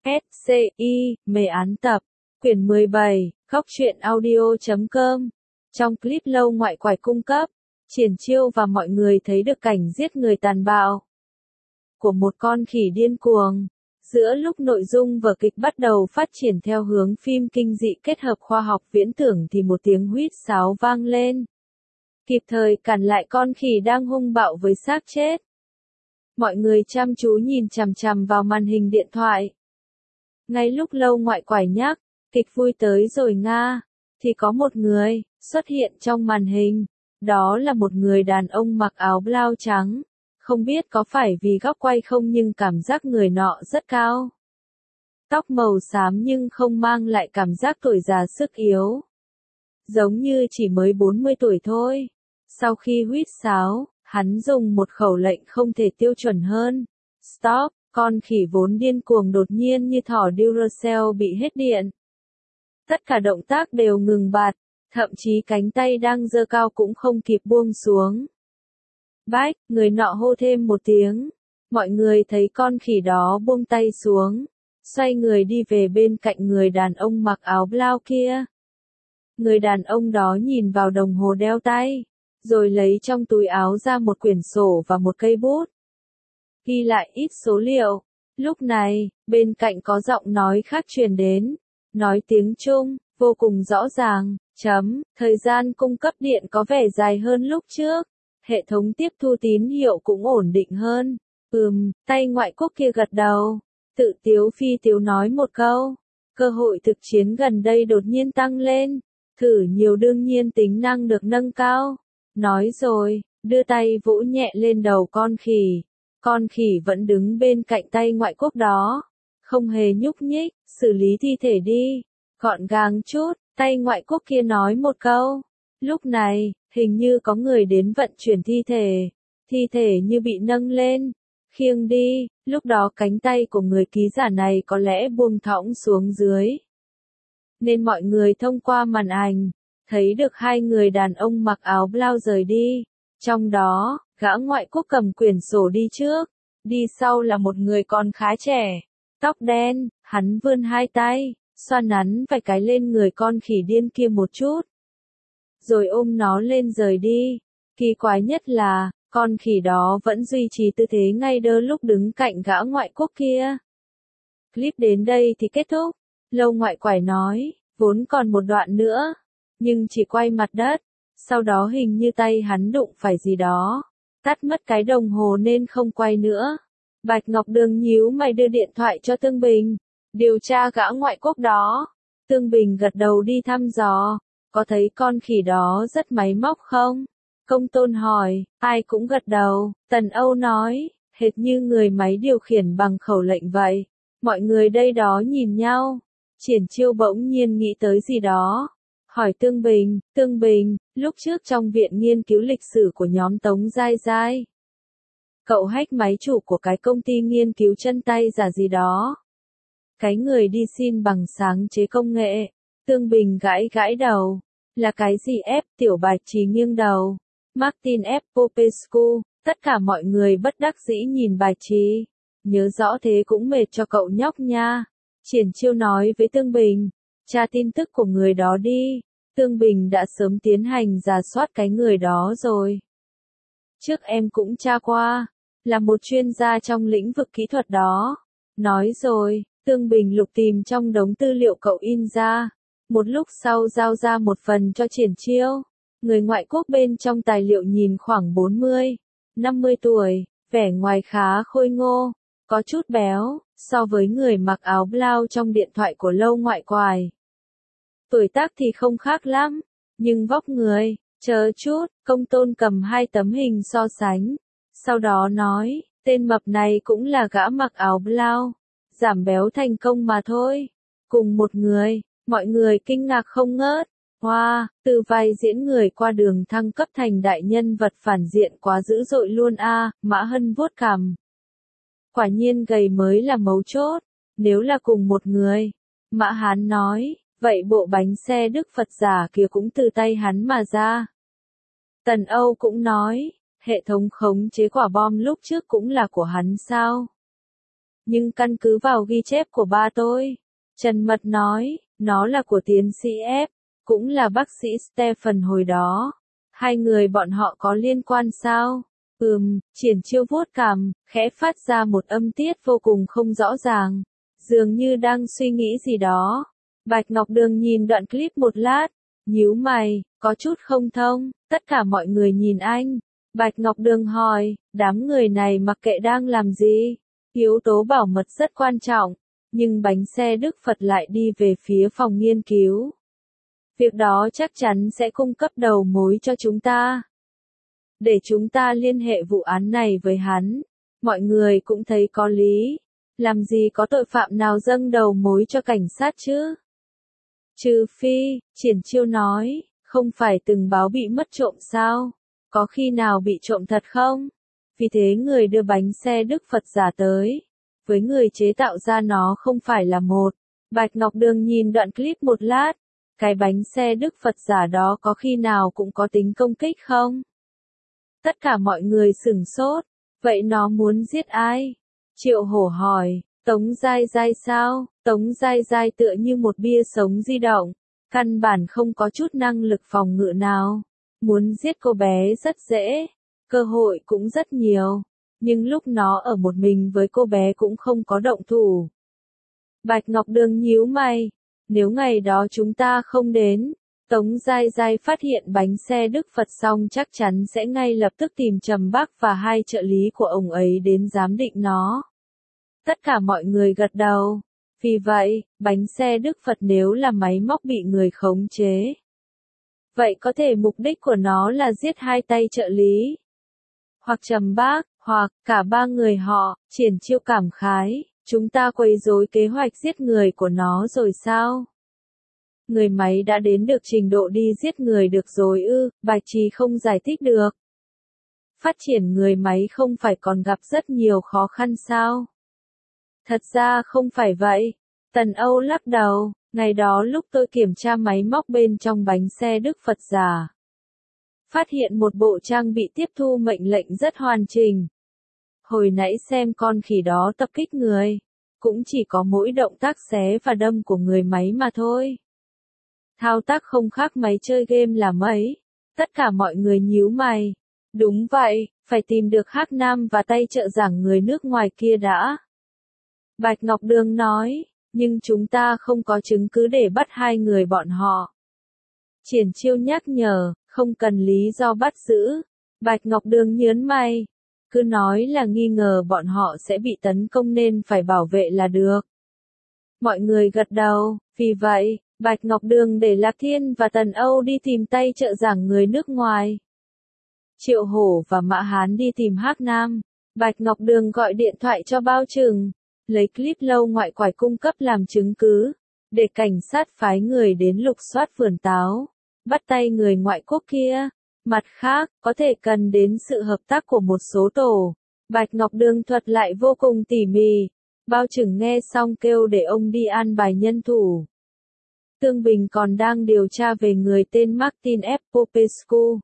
SCI, mê án tập, quyển 17, góc truyện audio.com. Trong clip Lâu Ngoại Quải cung cấp, Triển Chiêu và mọi người thấy được cảnh giết người tàn bạo của một con khỉ điên cuồng. Giữa lúc nội dung vở kịch bắt đầu phát triển theo hướng phim kinh dị kết hợp khoa học viễn tưởng thì một tiếng huýt sáo vang lên, kịp thời cản lại con khỉ đang hung bạo với xác chết. Mọi người chăm chú nhìn chằm chằm vào màn hình điện thoại. Ngay lúc Lâu Ngoại Quải nhắc, kịch vui tới rồi Nga, thì có một người xuất hiện trong màn hình. Đó là một người đàn ông mặc áo blau trắng. Không biết có phải vì góc quay không nhưng cảm giác người nọ rất cao. Tóc màu xám nhưng không mang lại cảm giác tuổi già sức yếu. Giống như chỉ mới 40 tuổi thôi. Sau khi huýt sáo, hắn dùng một khẩu lệnh không thể tiêu chuẩn hơn. Stop, con khỉ vốn điên cuồng đột nhiên như thỏ Duracell bị hết điện. Tất cả động tác đều ngừng bặt, thậm chí cánh tay đang giơ cao cũng không kịp buông xuống. Bách, người nọ hô thêm một tiếng. Mọi người thấy con khỉ đó buông tay xuống, xoay người đi về bên cạnh người đàn ông mặc áo blau kia. Người đàn ông đó nhìn vào đồng hồ đeo tay, rồi lấy trong túi áo ra một quyển sổ và một cây bút, ghi lại ít số liệu. Lúc này, bên cạnh có giọng nói khác truyền đến, nói tiếng Trung, vô cùng rõ ràng. Thời gian cung cấp điện có vẻ dài hơn lúc trước. Hệ thống tiếp thu tín hiệu cũng ổn định hơn. Tay ngoại quốc kia gật đầu. Tự tiếu phi tiếu nói một câu. Cơ hội thực chiến gần đây đột nhiên tăng lên. Thử nhiều đương nhiên tính năng được nâng cao. Nói rồi, đưa tay vỗ nhẹ lên đầu con khỉ. Con khỉ vẫn đứng bên cạnh tay ngoại quốc đó. Không hề nhúc nhích, xử lý thi thể đi. Gọn gàng chút, tay ngoại quốc kia nói một câu. Lúc này, hình như có người đến vận chuyển thi thể. Thi thể như bị nâng lên, khiêng đi, lúc đó cánh tay của người ký giả này có lẽ buông thõng xuống dưới. Nên mọi người thông qua màn ảnh, thấy được hai người đàn ông mặc áo blau rời đi. Trong đó, gã ngoại quốc cầm quyển sổ đi trước, đi sau là một người còn khá trẻ, tóc đen, hắn vươn hai tay, xoa nắn vài cái lên người con khỉ điên kia một chút. Rồi ôm nó lên rời đi. Kỳ quái nhất là, con khỉ đó vẫn duy trì tư thế ngay đơ lúc đứng cạnh gã ngoại quốc kia. Clip đến đây thì kết thúc. Lâu Ngoại Quải nói, vốn còn một đoạn nữa, nhưng chỉ quay mặt đất. Sau đó hình như tay hắn đụng phải gì đó, tắt mất cái đồng hồ nên không quay nữa. Bạch Ngọc Đường nhíu mày đưa điện thoại cho Tương Bình, điều tra gã ngoại quốc đó. Tương Bình gật đầu đi thăm dò. Có thấy con khỉ đó rất máy móc không? Công Tôn hỏi, ai cũng gật đầu. Tần Âu nói, hệt như người máy điều khiển bằng khẩu lệnh vậy. Mọi người đây đó nhìn nhau. Triển Chiêu bỗng nhiên nghĩ tới gì đó. Hỏi Tương Bình, lúc trước trong viện nghiên cứu lịch sử của nhóm Tống Giai Giai, cậu hack máy chủ của cái công ty nghiên cứu chân tay giả gì đó. Cái người đi xin bằng sáng chế công nghệ. Tương Bình gãi đầu. Là cái gì ép? Tiểu Bạch Trì nghiêng đầu. Martin F. Popescu. Tất cả mọi người bất đắc dĩ nhìn Bạch Trì. Nhớ rõ thế cũng mệt cho cậu nhóc nha. Triển Chiêu nói với Tương Bình. Tra tin tức của người đó đi. Tương Bình đã sớm tiến hành rà soát cái người đó rồi. Trước em cũng tra qua. Là một chuyên gia trong lĩnh vực kỹ thuật đó. Nói rồi, Tương Bình lục tìm trong đống tư liệu cậu in ra. Một lúc sau giao ra một phần cho Triển Chiêu. Người ngoại quốc bên trong tài liệu nhìn khoảng 40, 50 tuổi, vẻ ngoài khá khôi ngô, có chút béo, so với người mặc áo blau trong điện thoại của Lâu Ngoại Quải. Tuổi tác thì không khác lắm, nhưng vóc người, chờ chút, Công Tôn cầm hai tấm hình so sánh. Sau đó nói, tên mập này cũng là gã mặc áo blau, giảm béo thành công mà thôi. Cùng một người. Mọi người kinh ngạc không ngớt. Wow, từ vai diễn người qua đường thăng cấp thành đại nhân vật phản diện quá dữ dội luôn a. Mã Hân vuốt cằm. Quả nhiên gầy mới là mấu chốt. Nếu là cùng một người. Mã Hán nói, vậy bộ bánh xe Đức Phật giả kia cũng từ tay hắn mà ra. Tần Âu cũng nói, hệ thống khống chế quả bom lúc trước cũng là của hắn sao? Nhưng căn cứ vào ghi chép của ba tôi, Trần Mật nói, nó là của tiến sĩ F, cũng là bác sĩ Stephen hồi đó. Hai người bọn họ có liên quan sao? Triển Chiêu vuốt cằm, khẽ phát ra một âm tiết vô cùng không rõ ràng, dường như đang suy nghĩ gì đó. Bạch Ngọc Đường nhìn đoạn clip một lát, nhíu mày, có chút không thông, tất cả mọi người nhìn anh. Bạch Ngọc Đường hỏi, đám người này mặc kệ đang làm gì? Yếu tố bảo mật rất quan trọng, nhưng bánh xe Đức Phật lại đi về phía phòng nghiên cứu. Việc đó chắc chắn sẽ cung cấp đầu mối cho chúng ta. Để chúng ta liên hệ vụ án này với hắn. Mọi người cũng thấy có lý. Làm gì có tội phạm nào dâng đầu mối cho cảnh sát chứ? Trừ phi, Triển Chiêu nói, không phải từng báo bị mất trộm sao? Có khi nào bị trộm thật không? Vì thế người đưa bánh xe Đức Phật giả tới, với người chế tạo ra nó không phải là một. Bạch Ngọc Đường nhìn đoạn clip một lát, cái bánh xe Đức Phật giả đó có khi nào cũng có tính công kích không? Tất cả mọi người sửng sốt, vậy nó muốn giết ai? Triệu Hổ hỏi, Tống Giai Giai sao? Tống Giai Giai tựa như một bia sống di động, căn bản không có chút năng lực phòng ngự nào. Muốn giết cô bé rất dễ, cơ hội cũng rất nhiều, nhưng lúc nó ở một mình với cô bé cũng không có động thủ. Bạch Ngọc Đường nhíu mày, nếu ngày đó chúng ta không đến, Tống Giai Giai phát hiện bánh xe Đức Phật xong chắc chắn sẽ ngay lập tức tìm Trầm Bắc và hai trợ lý của ông ấy đến giám định nó. Tất cả mọi người gật đầu. Vì vậy, bánh xe Đức Phật nếu là máy móc bị người khống chế, vậy có thể mục đích của nó là giết hai tay trợ lý, hoặc Trầm Bắc, hoặc cả ba người họ. Triển Chiêu cảm khái, chúng ta quấy rối kế hoạch giết người của nó rồi sao? Người máy đã đến được trình độ đi giết người được rồi ư? Bạch Trì không giải thích được. Phát triển người máy không phải còn gặp rất nhiều khó khăn sao? Thật ra không phải vậy. Tần Âu lắc đầu, ngày đó lúc tôi kiểm tra máy móc bên trong bánh xe Đức Phật giả, phát hiện một bộ trang bị tiếp thu mệnh lệnh rất hoàn chỉnh. Hồi nãy xem con khỉ đó tập kích người, cũng chỉ có mỗi động tác xé và đâm của người máy mà thôi. Thao tác không khác máy chơi game là mấy. Tất cả mọi người nhíu mày. Đúng vậy, phải tìm được Hắc Nam và tay trợ giảng người nước ngoài kia đã. Bạch Ngọc Đường nói, nhưng chúng ta không có chứng cứ để bắt hai người bọn họ. Triển Chiêu nhắc nhở, không cần lý do bắt giữ. Bạch Ngọc Đường nhớn mày. Cứ nói là nghi ngờ bọn họ sẽ bị tấn công nên phải bảo vệ là được. Mọi người gật đầu, vì vậy, Bạch Ngọc Đường để Lạc Thiên và Tần Âu đi tìm tay trợ giảng người nước ngoài. Triệu Hổ và Mã Hán đi tìm Hắc Nam. Bạch Ngọc Đường gọi điện thoại cho Bao Trừng, lấy clip lâu ngoại quải cung cấp làm chứng cứ, để cảnh sát phái người đến lục soát vườn táo, bắt tay người ngoại quốc kia. Mặt khác, có thể cần đến sự hợp tác của một số tổ. Bạch Ngọc Đường thuật lại vô cùng tỉ mỉ. Bao Trừng nghe xong kêu để ông đi an bài nhân thủ. Tương Bình còn đang điều tra về người tên Martin F. Popescu.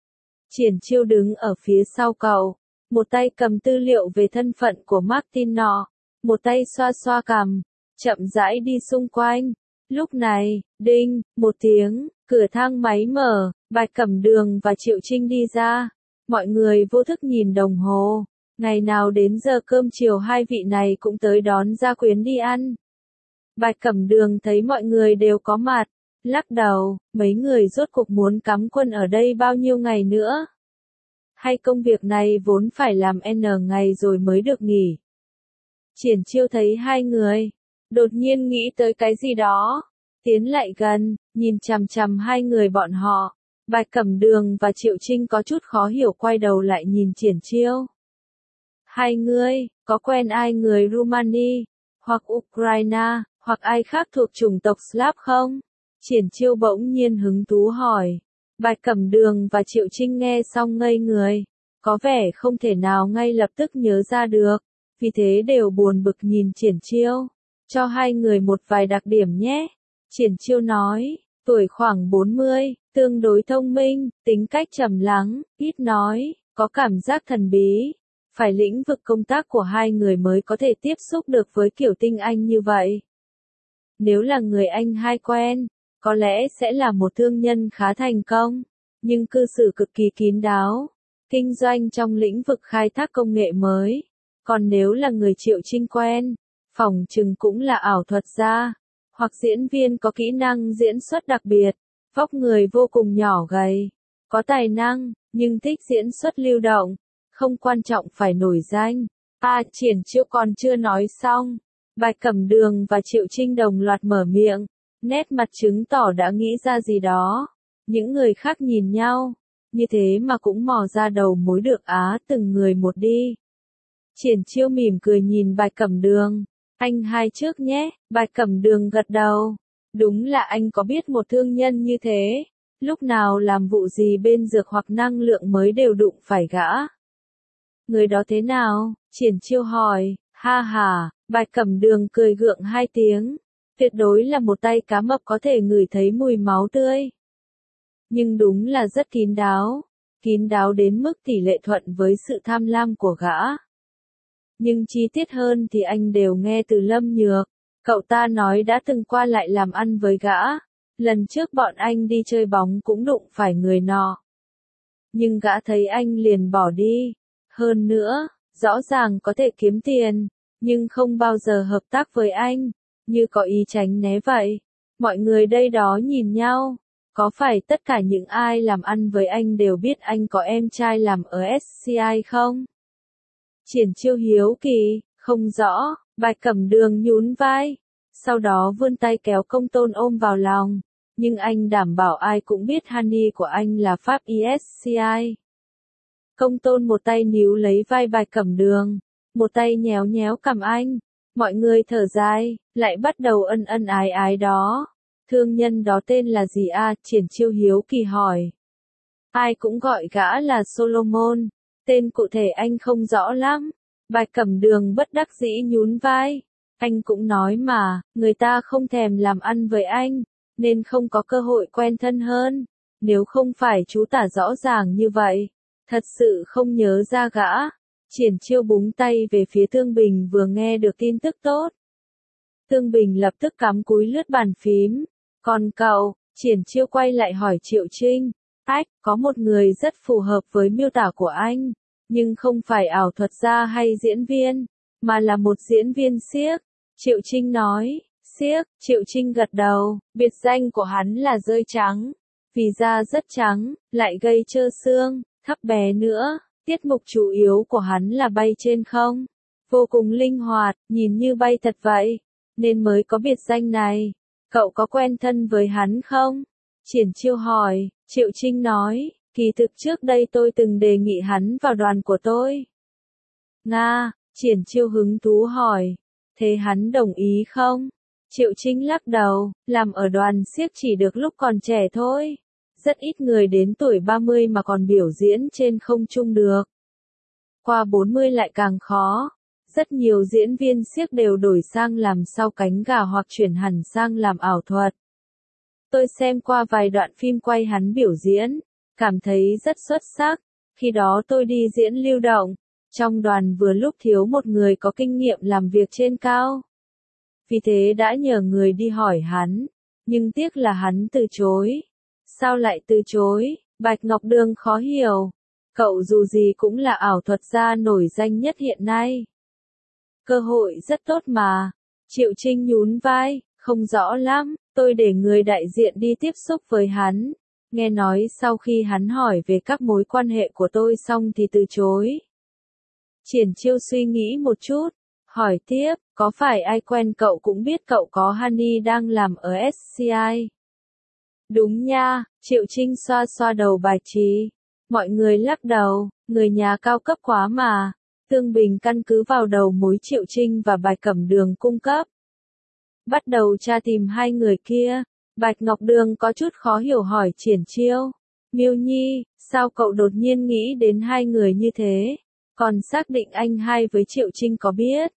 Triển Chiêu đứng ở phía sau cậu, một tay cầm tư liệu về thân phận của Martin nọ, một tay xoa xoa cằm, chậm rãi đi xung quanh. Lúc này, đinh, một tiếng, cửa thang máy mở, Bạch Cẩm Đường và Triệu Trinh đi ra. Mọi người vô thức nhìn đồng hồ. Ngày nào đến giờ cơm chiều hai vị này cũng tới đón Gia Quyến đi ăn. Bạch Cẩm Đường thấy mọi người đều có mặt, lắc đầu, mấy người rốt cuộc muốn cắm quân ở đây bao nhiêu ngày nữa? Hay công việc này vốn phải làm N ngày rồi mới được nghỉ? Triển Chiêu thấy hai người, đột nhiên nghĩ tới cái gì đó, tiến lại gần, nhìn chằm chằm hai người bọn họ. Bạch Cẩm Đường và Triệu Trinh có chút khó hiểu quay đầu lại nhìn Triển Chiêu. Hai ngươi, có quen ai người Rumani, hoặc Ukraine, hoặc ai khác thuộc chủng tộc Slav không? Triển Chiêu bỗng nhiên hứng thú hỏi. Bạch Cẩm Đường và Triệu Trinh nghe xong ngây người, có vẻ không thể nào ngay lập tức nhớ ra được, vì thế đều buồn bực nhìn Triển Chiêu. Cho hai người một vài đặc điểm nhé. Triển Chiêu nói, tuổi khoảng 40, tương đối thông minh, tính cách trầm lắng, ít nói, có cảm giác thần bí. Phải lĩnh vực công tác của hai người mới có thể tiếp xúc được với kiểu tinh anh như vậy. Nếu là người anh hai quen, có lẽ sẽ là một thương nhân khá thành công, nhưng cư xử cực kỳ kín đáo, kinh doanh trong lĩnh vực khai thác công nghệ mới. Còn nếu là người Triệu Trinh quen, phỏng chừng cũng là ảo thuật gia, hoặc diễn viên có kỹ năng diễn xuất đặc biệt, vóc người vô cùng nhỏ gầy, có tài năng, nhưng thích diễn xuất lưu động, không quan trọng phải nổi danh. Triển Chiêu còn chưa nói xong, Bạch Cẩm Đường và Triệu Trinh đồng loạt mở miệng, nét mặt chứng tỏ đã nghĩ ra gì đó. Những người khác nhìn nhau, như thế mà cũng mò ra đầu mối được từng người một đi. Triển Chiêu mỉm cười nhìn Bạch Cẩm Đường, anh hai trước nhé, Bạch Cẩm Đường gật đầu. Đúng là anh có biết một thương nhân như thế, lúc nào làm vụ gì bên dược hoặc năng lượng mới đều đụng phải gã. Người đó thế nào? Triển Chiêu hỏi. Ha ha, Bạch Cẩm Đường cười gượng hai tiếng. Tuyệt đối là một tay cá mập có thể ngửi thấy mùi máu tươi. Nhưng đúng là rất kín đáo đến mức tỷ lệ thuận với sự tham lam của gã. Nhưng chi tiết hơn thì anh đều nghe từ Lâm Nhược. Cậu ta nói đã từng qua lại làm ăn với gã. Lần trước bọn anh đi chơi bóng cũng đụng phải người nọ. Nhưng gã thấy anh liền bỏ đi. Hơn nữa, rõ ràng có thể kiếm tiền, nhưng không bao giờ hợp tác với anh, như có ý tránh né vậy. Mọi người đây đó nhìn nhau, có phải tất cả những ai làm ăn với anh đều biết anh có em trai làm ở SCI không? Triển Chiêu hiếu kỳ, không rõ, Bạch Cẩm Đường nhún vai, sau đó vươn tay kéo Công Tôn ôm vào lòng, nhưng anh đảm bảo ai cũng biết honey của anh là Pháp ESCI. Công Tôn một tay níu lấy vai Bạch Cẩm Đường, một tay nhéo nhéo cằm anh. Mọi người thở dài, lại bắt đầu ân ân ái ái đó. Thương nhân đó tên là gì Triển Chiêu hiếu kỳ hỏi. Ai cũng gọi gã là Solomon, tên cụ thể anh không rõ lắm. Bạch Cẩm Đường bất đắc dĩ nhún vai. Anh cũng nói mà, người ta không thèm làm ăn với anh, nên không có cơ hội quen thân hơn. Nếu không phải chú tả rõ ràng như vậy, thật sự không nhớ ra gã. Triển Chiêu búng tay về phía Thương Bình vừa nghe được tin tức tốt. Thương Bình lập tức cắm cúi lướt bàn phím. Còn cậu? Triển Chiêu quay lại hỏi Triệu Trinh. Có một người rất phù hợp với miêu tả của anh, nhưng không phải ảo thuật gia hay diễn viên, mà là một diễn viên xiếc. Triệu Trinh nói. Xiếc? Triệu Trinh gật đầu, biệt danh của hắn là rơi trắng. Vì da rất trắng, lại gây trơ xương, thấp bé nữa. Tiết mục chủ yếu của hắn là bay trên không. Vô cùng linh hoạt, nhìn như bay thật vậy. Nên mới có biệt danh này. Cậu có quen thân với hắn không? Triển Chiêu hỏi. Triệu Trinh nói. Kỳ thực trước đây tôi từng đề nghị hắn vào đoàn của tôi. Nga, Triển Chiêu hứng thú hỏi. Thế hắn đồng ý không? Triệu Trinh lắc đầu. Làm ở đoàn xiếc chỉ được lúc còn trẻ thôi. Rất ít người đến tuổi 30 mà còn biểu diễn trên không trung được. Qua 40 lại càng khó. Rất nhiều diễn viên xiếc đều đổi sang làm sau cánh gà hoặc chuyển hẳn sang làm ảo thuật. Tôi xem qua vài đoạn phim quay hắn biểu diễn, cảm thấy rất xuất sắc. Khi đó tôi đi diễn lưu động, trong đoàn vừa lúc thiếu một người có kinh nghiệm làm việc trên cao. Vì thế đã nhờ người đi hỏi hắn, nhưng tiếc là hắn từ chối. Sao lại từ chối? Bạch Ngọc Đường khó hiểu. Cậu dù gì cũng là ảo thuật gia nổi danh nhất hiện nay. Cơ hội rất tốt mà. Triệu Trinh nhún vai, không rõ lắm, tôi để người đại diện đi tiếp xúc với hắn. Nghe nói sau khi hắn hỏi về các mối quan hệ của tôi xong thì từ chối. Triển Chiêu suy nghĩ một chút, hỏi tiếp, có phải ai quen cậu cũng biết cậu có honey đang làm ở SCI? Đúng nha, Triệu Trinh xoa xoa đầu bài trí. Mọi người lắc đầu, người nhà cao cấp quá mà. Thương Bình căn cứ vào đầu mối Triệu Trinh và Bạch Cẩm Đường cung cấp. Bắt đầu tra tìm hai người kia. Bạch Ngọc Đường có chút khó hiểu hỏi Triển Chiêu. Miêu Nhi, sao cậu đột nhiên nghĩ đến hai người như thế? Còn xác định anh hai với Triệu Trinh có biết?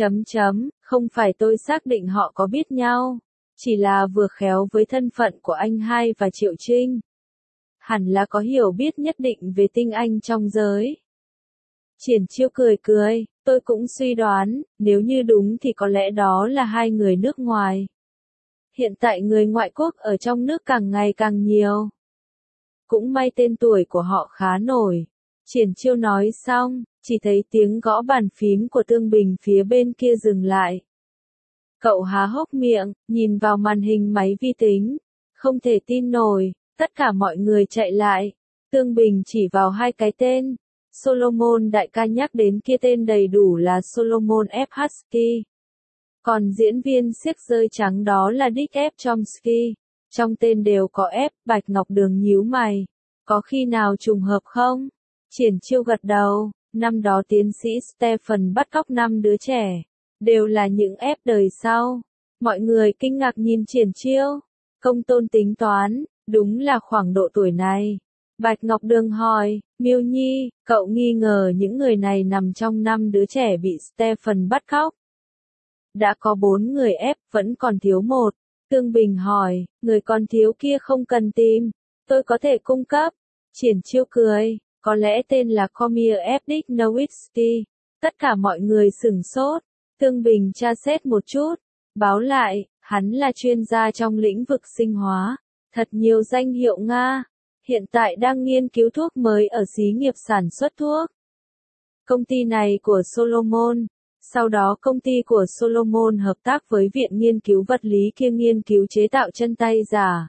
Không phải tôi xác định họ có biết nhau. Chỉ là vừa khéo với thân phận của anh hai và Triệu Trinh. Hẳn là có hiểu biết nhất định về tinh anh trong giới. Triển Chiêu cười cười, tôi cũng suy đoán, nếu như đúng thì có lẽ đó là hai người nước ngoài. Hiện tại người ngoại quốc ở trong nước càng ngày càng nhiều. Cũng may tên tuổi của họ khá nổi. Triển Chiêu nói xong, chỉ thấy tiếng gõ bàn phím của Tương Bình phía bên kia dừng lại. Cậu há hốc miệng, nhìn vào màn hình máy vi tính. Không thể tin nổi, tất cả mọi người chạy lại. Tương Bình chỉ vào hai cái tên. Solomon đại ca nhắc đến kia tên đầy đủ là Solomon F. Husky. Còn diễn viên xiếc rơi trắng đó là Dick F. Chomsky. Trong tên đều có F, Bạch Ngọc Đường nhíu mày. Có khi nào trùng hợp không? Triển Chiêu gật đầu, năm đó tiến sĩ Stephen bắt cóc 5 đứa trẻ. Đều là những F đời sau. Mọi người kinh ngạc nhìn Triển Chiêu. Công Tôn tính toán, đúng là khoảng độ tuổi này. Bạch Ngọc Đường hỏi, Miêu Nhi, cậu nghi ngờ những người này nằm trong 5 đứa trẻ bị Stephen bắt cóc. Đã có 4 người ép, vẫn còn thiếu một. Tương Bình hỏi, người còn thiếu kia không cần tìm, tôi có thể cung cấp. Triển Chiêu cười, có lẽ tên là Komir F. Dick Nowitzki. Tất cả mọi người sửng sốt. Tương Bình tra xét một chút, báo lại, hắn là chuyên gia trong lĩnh vực sinh hóa, thật nhiều danh hiệu Nga. Hiện tại đang nghiên cứu thuốc mới ở xí nghiệp sản xuất thuốc. Công ty này của Solomon. Sau đó công ty của Solomon hợp tác với Viện Nghiên cứu Vật lý kia nghiên cứu chế tạo chân tay giả.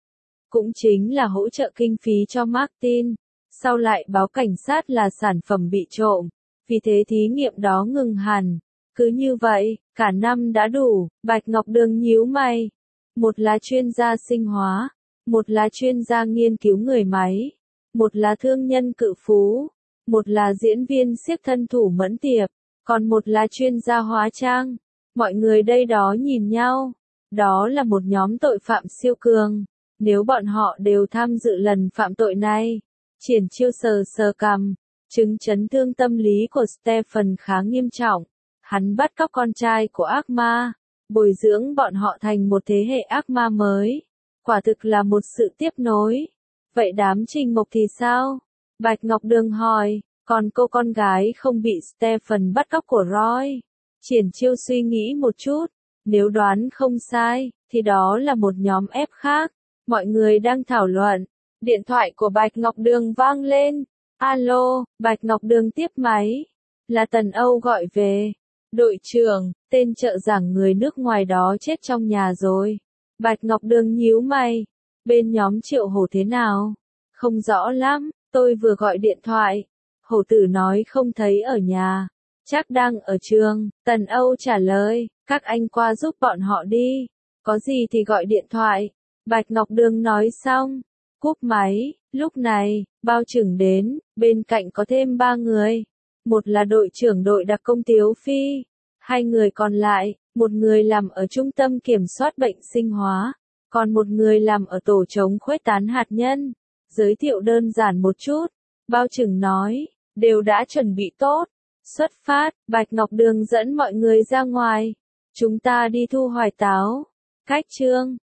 Cũng chính là hỗ trợ kinh phí cho Martin. Sau lại báo cảnh sát là sản phẩm bị trộm. Vì thế thí nghiệm đó ngừng hẳn. Cứ như vậy, cả năm đã đủ. Bạch Ngọc Đường nhíu mày. Một là chuyên gia sinh hóa. Một là chuyên gia nghiên cứu người máy. Một là thương nhân cự phú. Một là diễn viên xiếc thân thủ mẫn tiệp. Còn một là chuyên gia hóa trang. Mọi người đây đó nhìn nhau. Đó là một nhóm tội phạm siêu cường. Nếu bọn họ đều tham dự lần phạm tội này. Triển Chiêu sờ sờ cằm. Chứng chấn thương tâm lý của Stephen khá nghiêm trọng. Hắn bắt cóc con trai của ác ma. Bồi dưỡng bọn họ thành một thế hệ ác ma mới. Quả thực là một sự tiếp nối. Vậy đám Trình Mộc thì sao? Bạch Ngọc Đường hỏi. Còn cô con gái không bị Stephen bắt cóc của Roy. Triển Chiêu suy nghĩ một chút. Nếu đoán không sai, thì đó là một nhóm ép khác. Mọi người đang thảo luận. Điện thoại của Bạch Ngọc Đường vang lên. Alo, Bạch Ngọc Đường tiếp máy. Là Tần Âu gọi về. Đội trưởng, tên trợ giảng người nước ngoài đó chết trong nhà rồi. Bạch Ngọc Đường nhíu mày. Bên nhóm Triệu Hổ thế nào? Không rõ lắm, tôi vừa gọi điện thoại. Hổ tử nói không thấy ở nhà. Chắc đang ở trường. Tần Âu trả lời, các anh qua giúp bọn họ đi. Có gì thì gọi điện thoại. Bạch Ngọc Đường nói xong. Cúp máy, lúc này, bao trưởng đến, bên cạnh có thêm 3 người. Một là đội trưởng đội đặc công Tiếu Phi. 2 người còn lại, một người làm ở trung tâm kiểm soát bệnh sinh hóa. Còn một người làm ở tổ chống khuếch tán hạt nhân. Giới thiệu đơn giản một chút. Bao trưởng nói, đều đã chuẩn bị tốt. Xuất phát, Bạch Ngọc Đường dẫn mọi người ra ngoài. Chúng ta đi thu hoài táo. Cách chương